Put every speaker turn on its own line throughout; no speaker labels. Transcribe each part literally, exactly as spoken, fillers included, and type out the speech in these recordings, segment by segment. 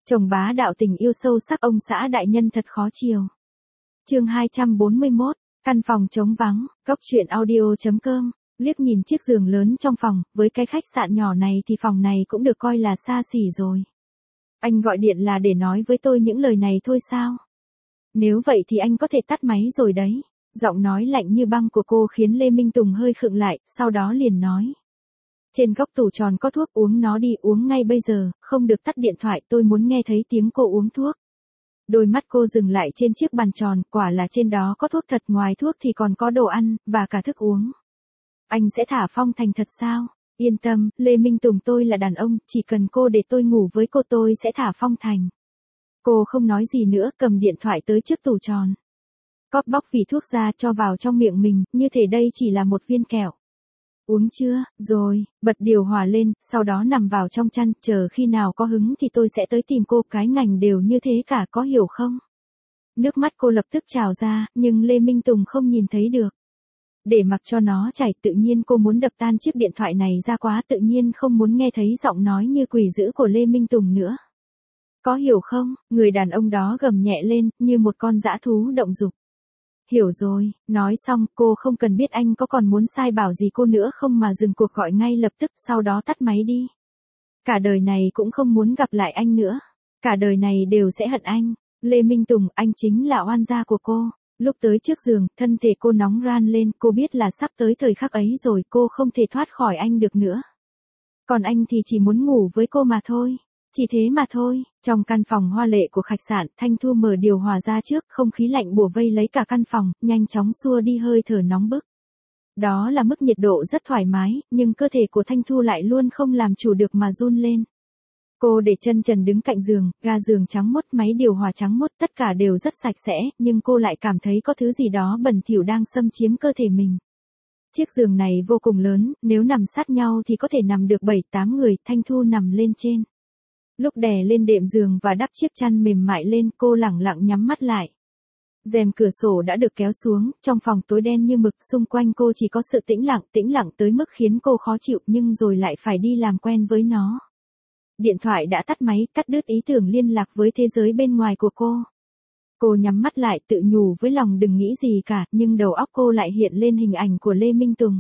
Chồng bá đạo tình yêu sâu sắc ông xã đại nhân thật khó chiều. Chương hai trăm bốn mươi mốt, căn phòng trống vắng, góc truyện audio.com, liếc nhìn chiếc giường lớn trong phòng, với cái khách sạn nhỏ này thì phòng này cũng được coi là xa xỉ rồi. Anh gọi điện là để nói với tôi những lời này thôi sao? Nếu vậy thì anh có thể tắt máy rồi đấy. Giọng nói lạnh như băng của cô khiến Lê Minh Tùng hơi khựng lại, sau đó liền nói. Trên góc tủ tròn có thuốc, uống nó đi, uống ngay bây giờ, không được tắt điện thoại, tôi muốn nghe thấy tiếng cô uống thuốc. Đôi mắt cô dừng lại trên chiếc bàn tròn, quả là trên đó có thuốc thật, ngoài thuốc thì còn có đồ ăn, và cả thức uống. Anh sẽ thả Phong Thành thật sao? Yên tâm, Lê Minh Tùng, tôi là đàn ông, chỉ cần cô để tôi ngủ với cô tôi sẽ thả Phong Thành. Cô không nói gì nữa, cầm điện thoại tới trước tủ tròn. Cóp bóc vỉ thuốc ra cho vào trong miệng mình, như thể đây chỉ là một viên kẹo. Uống chưa? Rồi, bật điều hòa lên, sau đó nằm vào trong chăn, chờ khi nào có hứng thì tôi sẽ tới tìm cô, cái ngành đều như thế cả, có hiểu không? Nước mắt cô lập tức trào ra, nhưng Lê Minh Tùng không nhìn thấy được. Để mặc cho nó chảy, tự nhiên cô muốn đập tan chiếc điện thoại này ra, quá tự nhiên, không muốn nghe thấy giọng nói như quỷ dữ của Lê Minh Tùng nữa. Có hiểu không? Người đàn ông đó gầm nhẹ lên, như một con dã thú động dục. Hiểu rồi, nói xong, cô không cần biết anh có còn muốn sai bảo gì cô nữa không mà dừng cuộc gọi ngay lập tức, sau đó tắt máy đi. Cả đời này cũng không muốn gặp lại anh nữa. Cả đời này đều sẽ hận anh. Lê Minh Tùng, anh chính là oan gia của cô. Lúc tới trước giường, thân thể cô nóng ran lên, cô biết là sắp tới thời khắc ấy rồi, cô không thể thoát khỏi anh được nữa. Còn anh thì chỉ muốn ngủ với cô mà thôi. Chỉ thế mà thôi. Trong căn phòng hoa lệ của khách sạn, Thanh Thu mở điều hòa ra trước, không khí lạnh bủa vây lấy cả căn phòng, nhanh chóng xua đi hơi thở nóng bức. Đó là mức nhiệt độ rất thoải mái, nhưng cơ thể của Thanh Thu lại luôn không làm chủ được mà run lên. Cô để chân trần đứng cạnh giường, ga giường trắng muốt, máy điều hòa trắng muốt, tất cả đều rất sạch sẽ, nhưng cô lại cảm thấy có thứ gì đó bẩn thỉu đang xâm chiếm cơ thể mình. Chiếc giường này vô cùng lớn, nếu nằm sát nhau thì có thể nằm được bảy tám người, Thanh Thu nằm lên trên. Lúc đè lên đệm giường và đắp chiếc chăn mềm mại lên, cô lẳng lặng nhắm mắt lại. Rèm cửa sổ đã được kéo xuống, trong phòng tối đen như mực, xung quanh cô chỉ có sự tĩnh lặng, tĩnh lặng tới mức khiến cô khó chịu, nhưng rồi lại phải đi làm quen với nó. Điện thoại đã tắt máy, cắt đứt ý tưởng liên lạc với thế giới bên ngoài của cô. Cô nhắm mắt lại, tự nhủ với lòng đừng nghĩ gì cả, nhưng đầu óc cô lại hiện lên hình ảnh của Lê Minh Tùng.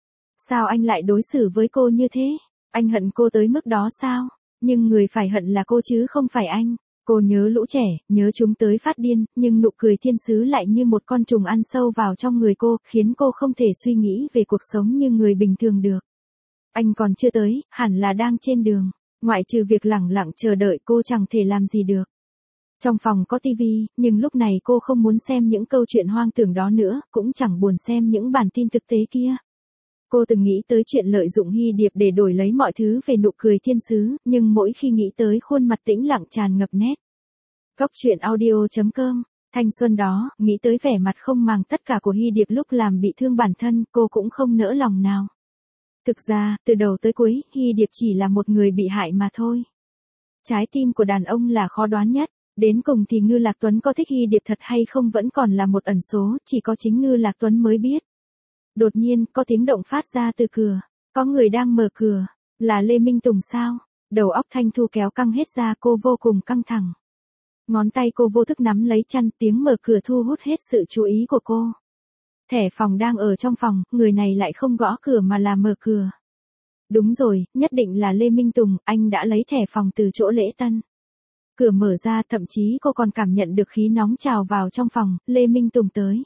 Sao anh lại đối xử với cô như thế? Anh hận cô tới mức đó sao? Nhưng người phải hận là cô chứ không phải anh. Cô nhớ lũ trẻ, nhớ chúng tới phát điên, nhưng nụ cười thiên sứ lại như một con trùng ăn sâu vào trong người cô, khiến cô không thể suy nghĩ về cuộc sống như người bình thường được. Anh còn chưa tới, hẳn là đang trên đường. Ngoại trừ việc lẳng lặng chờ đợi, cô chẳng thể làm gì được. Trong phòng có tivi, nhưng lúc này cô không muốn xem những câu chuyện hoang tưởng đó nữa, cũng chẳng buồn xem những bản tin thực tế kia. Cô từng nghĩ tới chuyện lợi dụng Hy Điệp để đổi lấy mọi thứ về nụ cười thiên sứ, nhưng mỗi khi nghĩ tới khuôn mặt tĩnh lặng tràn ngập nét. Góc truyện audio.com, thanh xuân đó, nghĩ tới vẻ mặt không màng tất cả của Hy Điệp lúc làm bị thương bản thân, cô cũng không nỡ lòng nào. Thực ra, từ đầu tới cuối, Hy Điệp chỉ là một người bị hại mà thôi. Trái tim của đàn ông là khó đoán nhất, đến cùng thì Ngư Lạc Tuấn có thích Hy Điệp thật hay không vẫn còn là một ẩn số, chỉ có chính Ngư Lạc Tuấn mới biết. Đột nhiên, có tiếng động phát ra từ cửa. Có người đang mở cửa. Là Lê Minh Tùng sao? Đầu óc Thanh Thu kéo căng hết ra, cô vô cùng căng thẳng. Ngón tay cô vô thức nắm lấy chăn, tiếng mở cửa thu hút hết sự chú ý của cô. Thẻ phòng đang ở trong phòng, người này lại không gõ cửa mà là mở cửa. Đúng rồi, nhất định là Lê Minh Tùng, anh đã lấy thẻ phòng từ chỗ lễ tân. Cửa mở ra, thậm chí cô còn cảm nhận được khí nóng trào vào trong phòng, Lê Minh Tùng tới.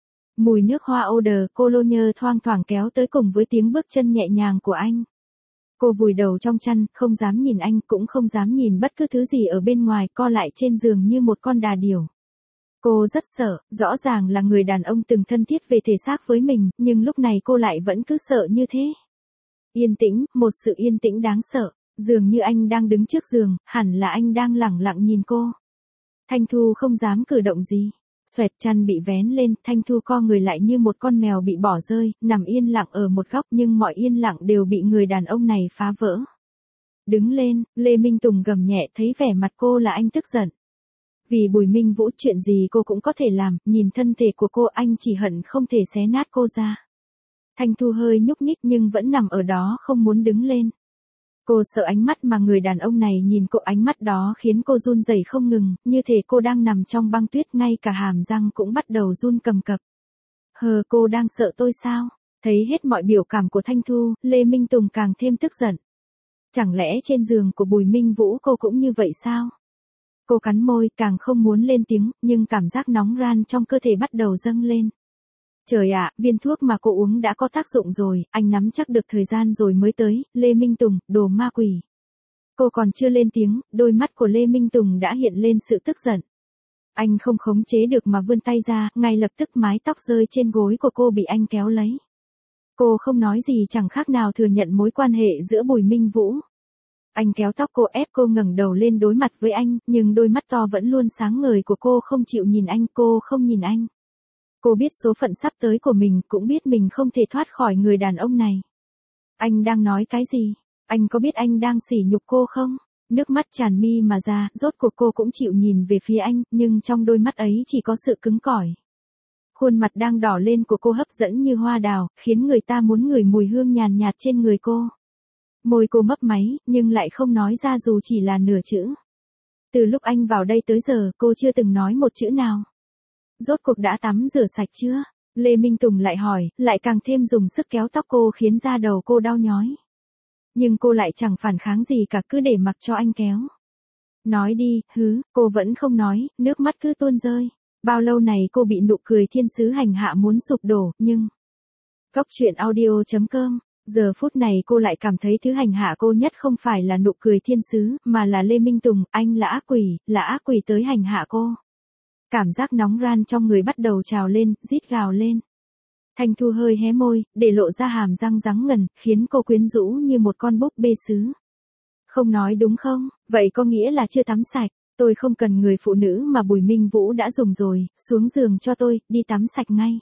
Mùi nước hoa eau de cologne thoang thoảng kéo tới cùng với tiếng bước chân nhẹ nhàng của anh. Cô vùi đầu trong chăn, không dám nhìn anh, cũng không dám nhìn bất cứ thứ gì ở bên ngoài, co lại trên giường như một con đà điểu. Cô rất sợ, rõ ràng là người đàn ông từng thân thiết về thể xác với mình, nhưng lúc này cô lại vẫn cứ sợ như thế. Yên tĩnh, một sự yên tĩnh đáng sợ, dường như anh đang đứng trước giường, hẳn là anh đang lẳng lặng nhìn cô. Thanh Thu không dám cử động gì. Xoẹt chăn bị vén lên, Thanh Thu co người lại như một con mèo bị bỏ rơi, nằm yên lặng ở một góc, nhưng mọi yên lặng đều bị người đàn ông này phá vỡ. Đứng lên, Lê Minh Tùng gầm nhẹ, thấy vẻ mặt cô là anh tức giận. Vì Bùi Minh Vũ chuyện gì cô cũng có thể làm, nhìn thân thể của cô anh chỉ hận không thể xé nát cô ra. Thanh Thu hơi nhúc nhích nhưng vẫn nằm ở đó không muốn đứng lên. Cô sợ ánh mắt mà người đàn ông này nhìn cô, ánh mắt đó khiến cô run rẩy không ngừng, như thể cô đang nằm trong băng tuyết, ngay cả hàm răng cũng bắt đầu run cầm cập. Hờ, cô đang sợ tôi sao? Thấy hết mọi biểu cảm của Thanh Thu, Lê Minh Tùng càng thêm tức giận. Chẳng lẽ trên giường của Bùi Minh Vũ cô cũng như vậy sao? Cô cắn môi, càng không muốn lên tiếng, nhưng cảm giác nóng ran trong cơ thể bắt đầu dâng lên. Trời ạ, viên thuốc mà cô uống đã có tác dụng rồi, anh nắm chắc được thời gian rồi mới tới, Lê Minh Tùng, đồ ma quỷ. Cô còn chưa lên tiếng, đôi mắt của Lê Minh Tùng đã hiện lên sự tức giận. Anh không khống chế được mà vươn tay ra, ngay lập tức mái tóc rơi trên gối của cô bị anh kéo lấy. Cô không nói gì, chẳng khác nào thừa nhận mối quan hệ giữa Bùi Minh Vũ. Anh kéo tóc cô, ép cô ngẩng đầu lên đối mặt với anh, nhưng đôi mắt to vẫn luôn sáng ngời của cô không chịu nhìn anh, cô không nhìn anh. Cô biết số phận sắp tới của mình, cũng biết mình không thể thoát khỏi người đàn ông này. Anh đang nói cái gì? Anh có biết anh đang sỉ nhục cô không? Nước mắt tràn mi mà ra, rốt cuộc cô cũng chịu nhìn về phía anh, nhưng trong đôi mắt ấy chỉ có sự cứng cỏi. Khuôn mặt đang đỏ lên của cô hấp dẫn như hoa đào, khiến người ta muốn ngửi mùi hương nhàn nhạt trên người cô. Môi cô mấp máy, nhưng lại không nói ra dù chỉ là nửa chữ. Từ lúc anh vào đây tới giờ, cô chưa từng nói một chữ nào. Rốt cuộc đã tắm rửa sạch chưa? Lê Minh Tùng lại hỏi, lại càng thêm dùng sức kéo tóc cô khiến da đầu cô đau nhói. Nhưng cô lại chẳng phản kháng gì cả, cứ để mặc cho anh kéo. Nói đi, hứ, cô vẫn không nói, nước mắt cứ tuôn rơi. Bao lâu này cô bị nụ cười thiên sứ hành hạ muốn sụp đổ, nhưng... Góc truyện audio chấm com. Giờ phút này cô lại cảm thấy thứ hành hạ cô nhất không phải là nụ cười thiên sứ, mà là Lê Minh Tùng, anh là ác quỷ, là ác quỷ tới hành hạ cô. Cảm giác nóng ran trong người bắt đầu trào lên, rít gào lên. Thanh Thu hơi hé môi, để lộ ra hàm răng rắn ngần, khiến cô quyến rũ như một con búp bê sứ. Không nói đúng không? Vậy có nghĩa là chưa tắm sạch. Tôi không cần người phụ nữ mà Bùi Minh Vũ đã dùng rồi, xuống giường cho tôi, đi tắm sạch ngay.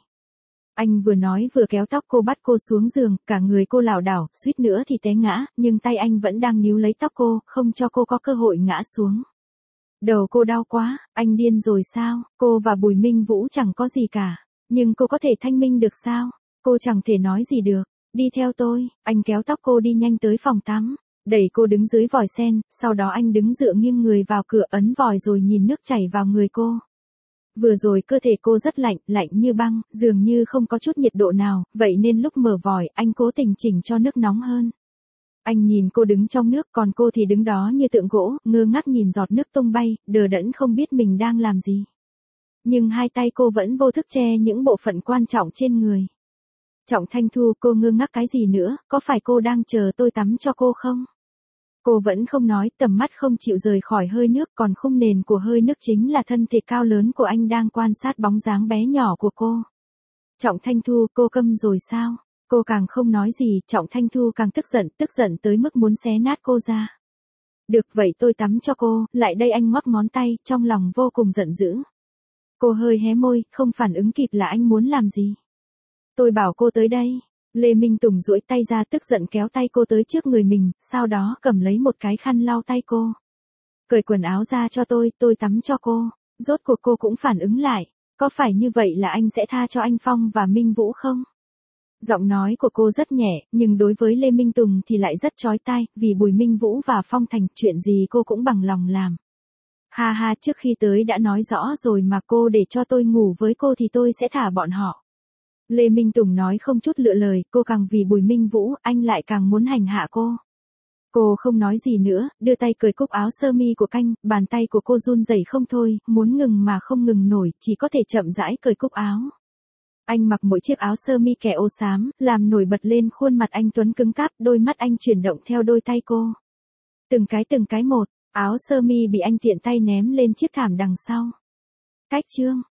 Anh vừa nói vừa kéo tóc cô, bắt cô xuống giường, cả người cô lảo đảo, suýt nữa thì té ngã, nhưng tay anh vẫn đang níu lấy tóc cô, không cho cô có cơ hội ngã xuống. Đầu cô đau quá, anh điên rồi sao? Cô và Bùi Minh Vũ chẳng có gì cả, nhưng cô có thể thanh minh được sao? Cô chẳng thể nói gì được. Đi theo tôi, anh kéo tóc cô đi nhanh tới phòng tắm, đẩy cô đứng dưới vòi sen, sau đó anh đứng dựa nghiêng người vào cửa, ấn vòi rồi nhìn nước chảy vào người cô. Vừa rồi cơ thể cô rất lạnh, lạnh như băng, dường như không có chút nhiệt độ nào, vậy nên lúc mở vòi, anh cố tình chỉnh cho nước nóng hơn. Anh nhìn cô đứng trong nước, còn cô thì đứng đó như tượng gỗ, ngơ ngác nhìn giọt nước tung bay, đờ đẫn không biết mình đang làm gì. Nhưng hai tay cô vẫn vô thức che những bộ phận quan trọng trên người. Trọng Thanh Thu, cô ngơ ngác cái gì nữa, có phải cô đang chờ tôi tắm cho cô không? Cô vẫn không nói, tầm mắt không chịu rời khỏi hơi nước, còn khung nền của hơi nước chính là thân thể cao lớn của anh đang quan sát bóng dáng bé nhỏ của cô. Trọng Thanh Thu, cô câm rồi sao? Cô càng không nói gì, Trọng Thanh Thu càng tức giận, tức giận tới mức muốn xé nát cô ra. Được vậy tôi tắm cho cô, lại đây, anh ngoắc ngón tay, trong lòng vô cùng giận dữ. Cô hơi hé môi, không phản ứng kịp là anh muốn làm gì. Tôi bảo cô tới đây. Lê Minh Tùng duỗi tay ra, tức giận kéo tay cô tới trước người mình, sau đó cầm lấy một cái khăn lau tay cô. Cởi quần áo ra cho tôi, tôi tắm cho cô. Rốt cuộc cô cũng phản ứng lại. Có phải như vậy là anh sẽ tha cho anh Phong và Minh Vũ không? Giọng nói của cô rất nhẹ, nhưng đối với Lê Minh Tùng thì lại rất chói tai, vì Bùi Minh Vũ và Phong Thành, chuyện gì cô cũng bằng lòng làm. Ha ha, trước khi tới đã nói rõ rồi mà, cô để cho tôi ngủ với cô thì tôi sẽ thả bọn họ. Lê Minh Tùng nói không chút lựa lời, cô càng vì Bùi Minh Vũ, anh lại càng muốn hành hạ cô. Cô không nói gì nữa, đưa tay cởi cúc áo sơ mi của canh, bàn tay của cô run rẩy không thôi, muốn ngừng mà không ngừng nổi, chỉ có thể chậm rãi cởi cúc áo. Anh mặc mỗi chiếc áo sơ mi kẻ ô xám, làm nổi bật lên khuôn mặt anh tuấn cứng cáp, đôi mắt anh chuyển động theo đôi tay cô. Từng cái từng cái một, áo sơ mi bị anh tiện tay ném lên chiếc thảm đằng sau. Cách chương.